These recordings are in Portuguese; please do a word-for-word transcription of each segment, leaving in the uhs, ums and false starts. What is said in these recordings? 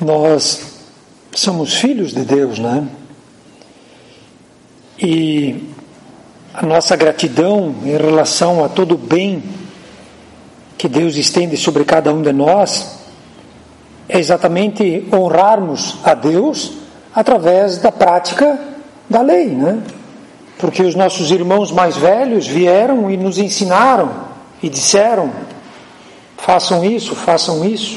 Nós somos filhos de Deus, né? E a nossa gratidão em relação a todo o bem que Deus estende sobre cada um de nós é exatamente honrarmos a Deus através da prática da lei, né? Porque os nossos irmãos mais velhos vieram e nos ensinaram e disseram: façam isso, façam isso.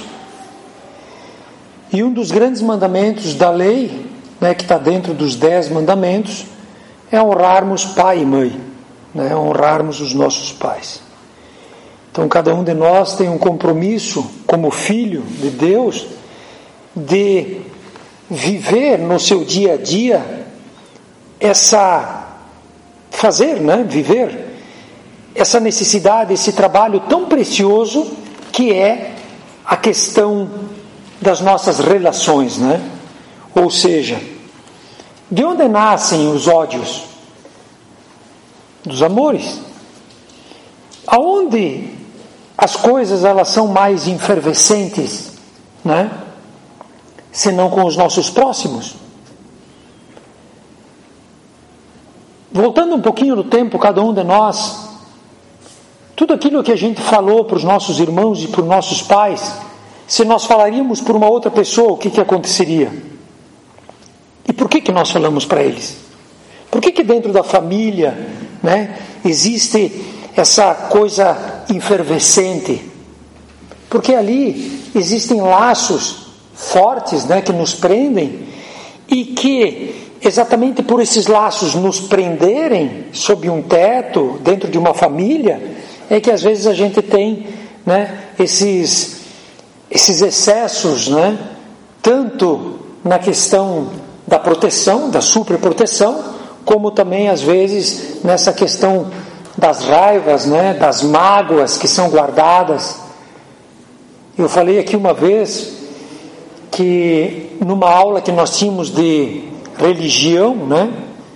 E um dos grandes mandamentos da lei, né, que está dentro dos dez mandamentos, é honrarmos pai e mãe, né, honrarmos os nossos pais. Então cada um de nós tem um compromisso como filho de Deus de viver no seu dia a dia essa, fazer, né, viver essa necessidade, esse trabalho tão precioso que é a questão das nossas relações, né? Ou seja, de onde nascem os ódios? Dos amores. Aonde as coisas elas são mais efervescentes, né? Senão com os nossos próximos. Voltando um pouquinho no tempo, cada um de nós, tudo aquilo que a gente falou para os nossos irmãos e para os nossos pais, se nós falaríamos por uma outra pessoa, o que, que aconteceria? E por que, que nós falamos para eles? Por que, que dentro da família, né, existe essa coisa efervescente? Porque ali existem laços fortes, né, que nos prendem, e que exatamente por esses laços nos prenderem sob um teto, dentro de uma família, é que às vezes a gente tem, né, esses, esses excessos, né, tanto na questão da proteção, da superproteção, como também às vezes nessa questão das raivas, né, das mágoas que são guardadas. Eu falei aqui uma vez que numa aula que nós tínhamos de religião, né,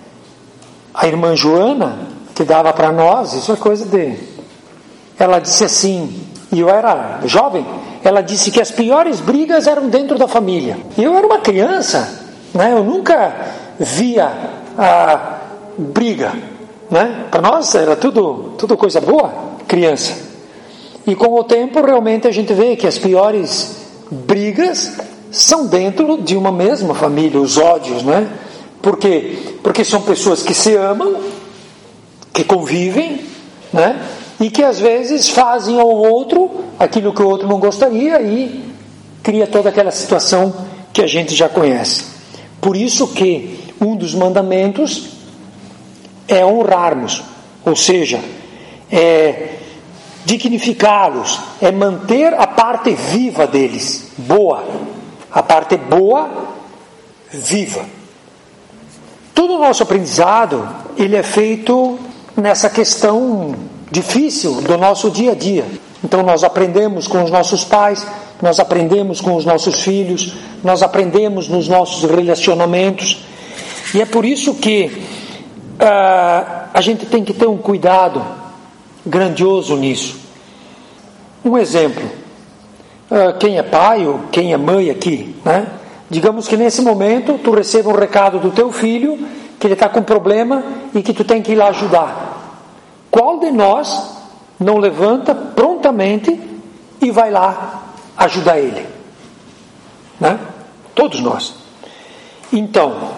a irmã Joana, que dava para nós, isso é coisa de... Ela disse assim, e eu era jovem, ela disse que as piores brigas eram dentro da família. E eu era uma criança, né, eu nunca via a briga, né? Para nós era tudo, tudo coisa boa, criança. E com o tempo realmente a gente vê que as piores brigas são dentro de uma mesma família, os ódios, né? Por quê? Porque são pessoas que se amam, que convivem, né? E que às vezes fazem ao outro aquilo que o outro não gostaria e cria toda aquela situação que a gente já conhece. Por isso que um dos mandamentos é honrarmos, ou seja, é dignificá-los, é manter a parte viva deles, boa, a parte boa, viva. Todo o nosso aprendizado, ele é feito nessa questão difícil do nosso dia a dia. Então nós aprendemos com os nossos pais, nós aprendemos com os nossos filhos, nós aprendemos nos nossos relacionamentos, e é por isso que Uh, a gente tem que ter um cuidado grandioso nisso. Um exemplo, uh, quem é pai ou quem é mãe aqui, né? Digamos que nesse momento tu receba um recado do teu filho que ele está com problema e que tu tem que ir lá ajudar. Qual de nós não levanta prontamente e vai lá ajudar ele? Né? Todos nós. Então,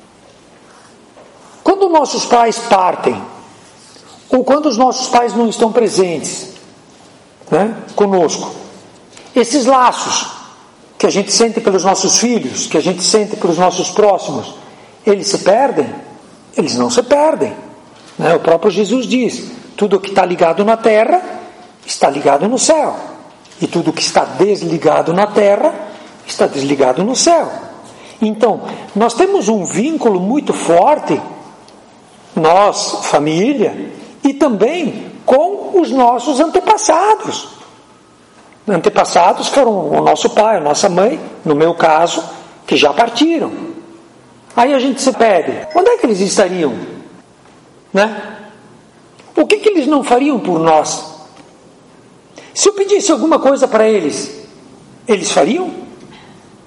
quando nossos pais partem, ou quando os nossos pais não estão presentes, né, conosco, esses laços que a gente sente pelos nossos filhos, que a gente sente pelos nossos próximos, eles se perdem? Eles não se perdem, né? O próprio Jesus diz, tudo que está ligado na terra, está ligado no céu, e tudo que está desligado na terra, está desligado no céu. Então, nós temos um vínculo muito forte, nós, família, e também com os nossos antepassados. Antepassados foram o nosso pai, a nossa mãe, no meu caso, que já partiram. Aí a gente se pede, onde é que eles estariam? Né? O que, que eles não fariam por nós? Se eu pedisse alguma coisa para eles, eles fariam?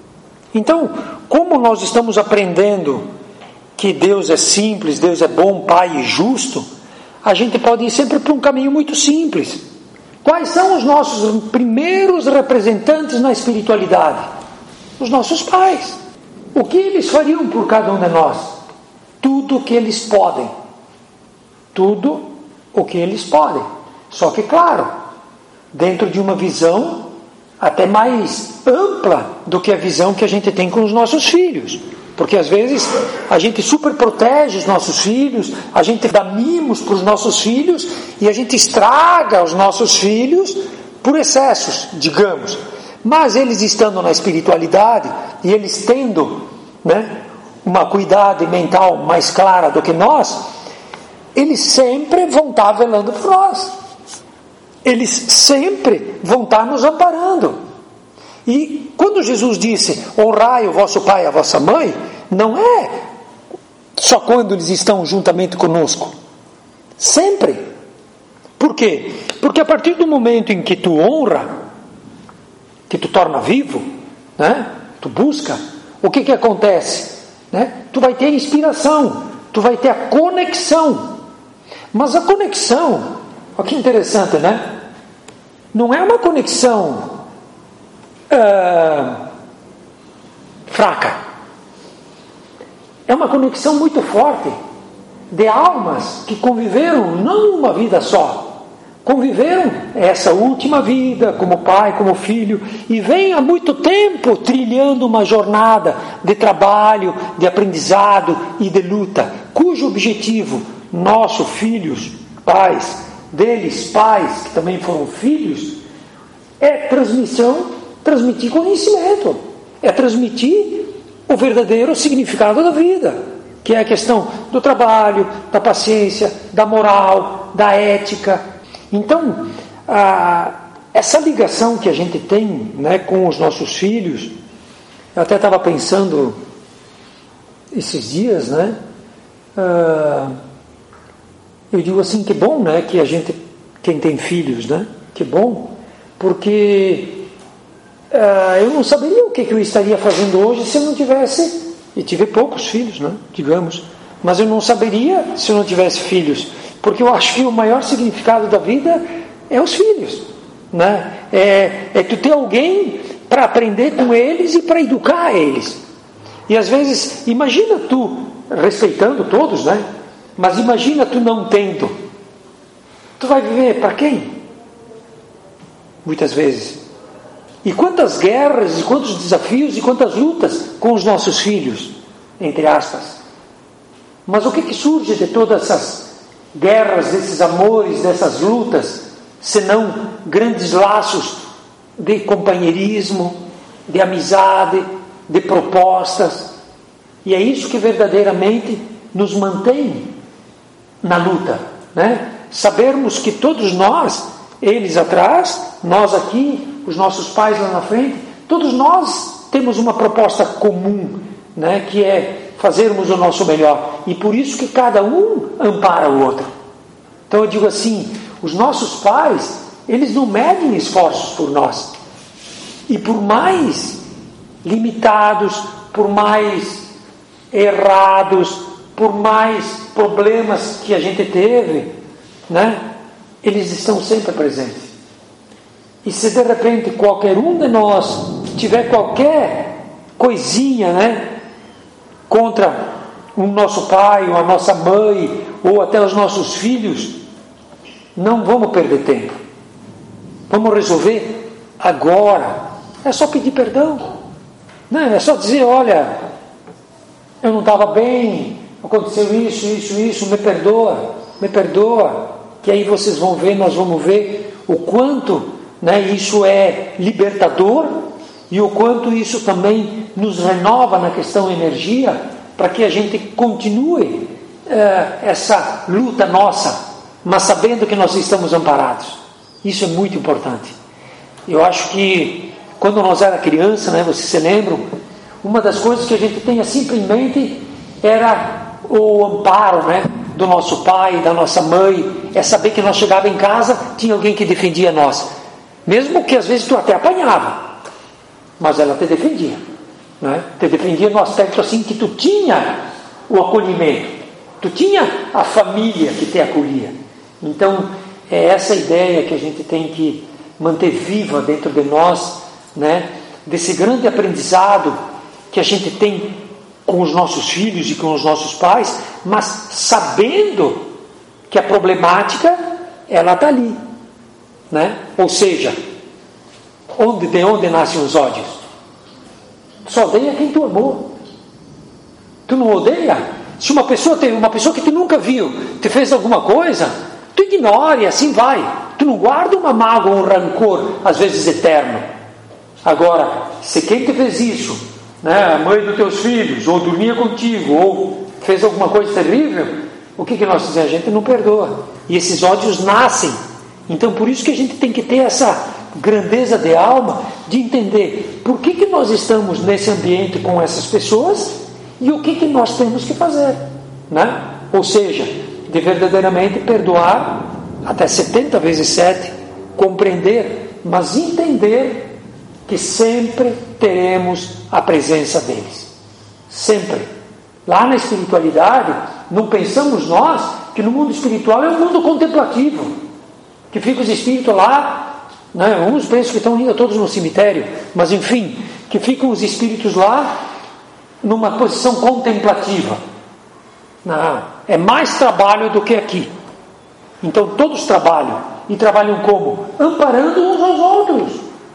Então, como nós estamos aprendendo que Deus é simples, Deus é bom, Pai e justo, a gente pode ir sempre por um caminho muito simples. Quais são os nossos primeiros representantes na espiritualidade? Os nossos pais. O que eles fariam por cada um de nós? Tudo o que eles podem. Tudo o que eles podem. Só que, claro, dentro de uma visão até mais ampla do que a visão que a gente tem com os nossos filhos. Porque às vezes a gente super protege os nossos filhos, a gente dá mimos para os nossos filhos e a gente estraga os nossos filhos por excessos, digamos. Mas eles estando na espiritualidade e eles tendo, né, uma acuidade mental mais clara do que nós, eles sempre vão estar velando por nós. Eles sempre vão estar nos amparando. E quando Jesus disse, honrai o vosso pai e a vossa mãe, não é só quando eles estão juntamente conosco. Sempre. Por quê? Porque a partir do momento em que tu honra, que tu torna vivo, né? Tu busca, o que que acontece? Né? Tu vai ter inspiração, tu vai ter a conexão. Mas a conexão, olha que interessante, né? Não é uma conexão uh, fraca. É uma conexão muito forte de almas que conviveram não uma vida só. Conviveram essa última vida como pai, como filho, e vem há muito tempo trilhando uma jornada de trabalho, de aprendizado e de luta, cujo objetivo, nosso, filhos, pais, deles, pais, que também foram filhos, é transmissão, transmitir conhecimento, é transmitir o verdadeiro significado da vida, que é a questão do trabalho, da paciência, da moral, da ética. Então, a, essa ligação que a gente tem, né, com os nossos filhos, eu até estava pensando esses dias, né, uh, eu digo assim, que bom, né, que a gente, quem tem filhos, né, que bom, porque uh, eu não saberia o que, que eu estaria fazendo hoje se eu não tivesse, e tive poucos filhos, né, digamos, mas eu não saberia se eu não tivesse filhos, porque eu acho que o maior significado da vida é os filhos, né, é, é tu ter alguém para aprender com eles e para educar eles, e às vezes, imagina tu, respeitando todos, né, mas imagina tu não tendo, tu vai viver para quem? Muitas vezes. E quantas guerras, e quantos desafios, e quantas lutas com os nossos filhos, entre aspas. Mas o que que surge de todas essas guerras, desses amores, dessas lutas, senão grandes laços de companheirismo, de amizade, de propostas? E é isso que verdadeiramente nos mantém na luta, né? Sabermos que todos nós, eles atrás, nós aqui, os nossos pais lá na frente, todos nós temos uma proposta comum, né? Que é fazermos o nosso melhor, e por isso que cada um ampara o outro. Então eu digo assim, os nossos pais, eles não medem esforços por nós, e por mais limitados, por mais errados, por mais problemas que a gente teve, né, eles estão sempre presentes. E se de repente qualquer um de nós tiver qualquer coisinha, né, contra o nosso pai, ou a nossa mãe, ou até os nossos filhos, não vamos perder tempo. Vamos resolver agora. É só pedir perdão, né? É só dizer, olha, eu não estava bem, aconteceu isso, isso, isso, me perdoa, me perdoa, que aí vocês vão ver, nós vamos ver o quanto, né, isso é libertador e o quanto isso também nos renova na questão energia, para que a gente continue uh, essa luta nossa, mas sabendo que nós estamos amparados. Isso é muito importante. Eu acho que quando nós era criança, né, vocês se lembram, uma das coisas que a gente tinha sempre em mente era o amparo, né, do nosso pai, da nossa mãe, é saber que nós chegávamos em casa, tinha alguém que defendia nós, mesmo que às vezes tu até apanhava, mas ela te defendia, né? Te defendia no aspecto assim que tu tinha o acolhimento, tu tinha a família que te acolhia. Então é essa ideia que a gente tem que manter viva dentro de nós, né? Desse grande aprendizado que a gente tem com os nossos filhos e com os nossos pais, mas sabendo que a problemática ela está ali, né? Ou seja, onde, de onde nascem os ódios? Só odeia quem tu amou. Tu não odeia? Se uma pessoa tem uma pessoa que tu nunca viu te fez alguma coisa, tu ignora e assim vai. Tu não guarda uma mágoa ou um rancor, às vezes eterno. Agora, se quem te fez isso, né, a mãe dos teus filhos, ou dormia contigo, ou fez alguma coisa terrível, o que, que nós dizemos? A gente não perdoa. E esses ódios nascem. Então, por isso que a gente tem que ter essa grandeza de alma, de entender por que, que nós estamos nesse ambiente com essas pessoas e o que, que nós temos que fazer, né? Ou seja, de verdadeiramente perdoar até setenta vezes sete, compreender, mas entender que sempre teremos a presença deles. Sempre. Lá na espiritualidade, não pensamos nós que no mundo espiritual é um mundo contemplativo, que fica os espíritos lá, né? Uns pensam que estão ainda todos no cemitério, mas enfim, que ficam os espíritos lá numa posição contemplativa. Não, é mais trabalho do que aqui. Então todos trabalham, e trabalham como? Amparando uns aos outros.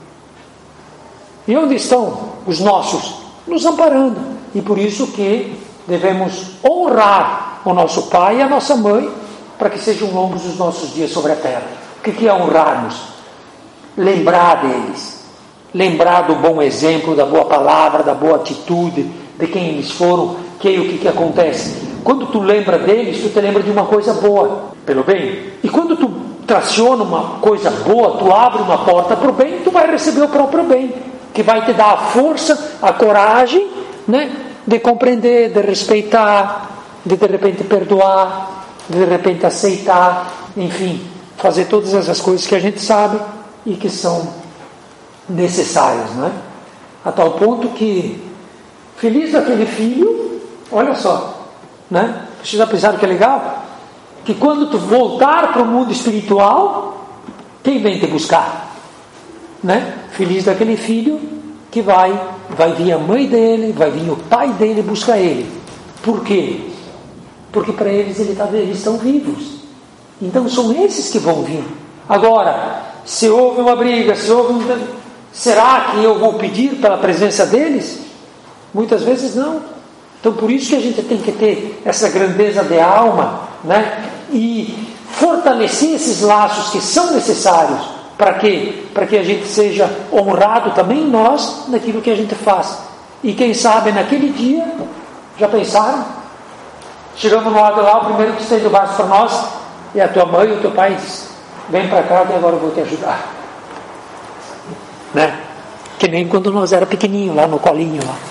E onde estão os nossos? Nos amparando. E por isso que devemos honrar o nosso pai e a nossa mãe, para que sejam longos os nossos dias sobre a terra. O que é honrar-nos? Lembrar deles, lembrar do bom exemplo, da boa palavra, da boa atitude, de quem eles foram, que o que, que acontece? Quando tu lembra deles, tu te lembra de uma coisa boa, pelo bem. E quando tu traciona uma coisa boa, tu abre uma porta para o bem, tu vai receber o próprio bem, que vai te dar a força, a coragem, né, de compreender, de respeitar, de de repente perdoar, de de repente aceitar, enfim, fazer todas essas coisas que a gente sabe e que são necessárias, né? A tal ponto que feliz daquele filho, olha só, né? Vocês já pensaram que é legal? Que quando tu voltar para o mundo espiritual, quem vem te buscar? Né? Feliz daquele filho que vai, vai vir a mãe dele, vai vir o pai dele buscar ele. Por quê? Porque para eles ele tá, eles estão vivos. Então são esses que vão vir. Agora, se houve uma briga, se houve um... será que eu vou pedir pela presença deles? Muitas vezes não. Então por isso que a gente tem que ter essa grandeza de alma, né? E fortalecer esses laços que são necessários. Para quê? Para que a gente seja honrado também nós naquilo que a gente faz. E quem sabe naquele dia, já pensaram? Chegamos no lado lá, o primeiro que estende o braço para nós é a tua mãe ou o teu pai diz: vem para cá que agora eu vou te ajudar. Né? Que nem quando nós era pequenininho lá no colinho lá.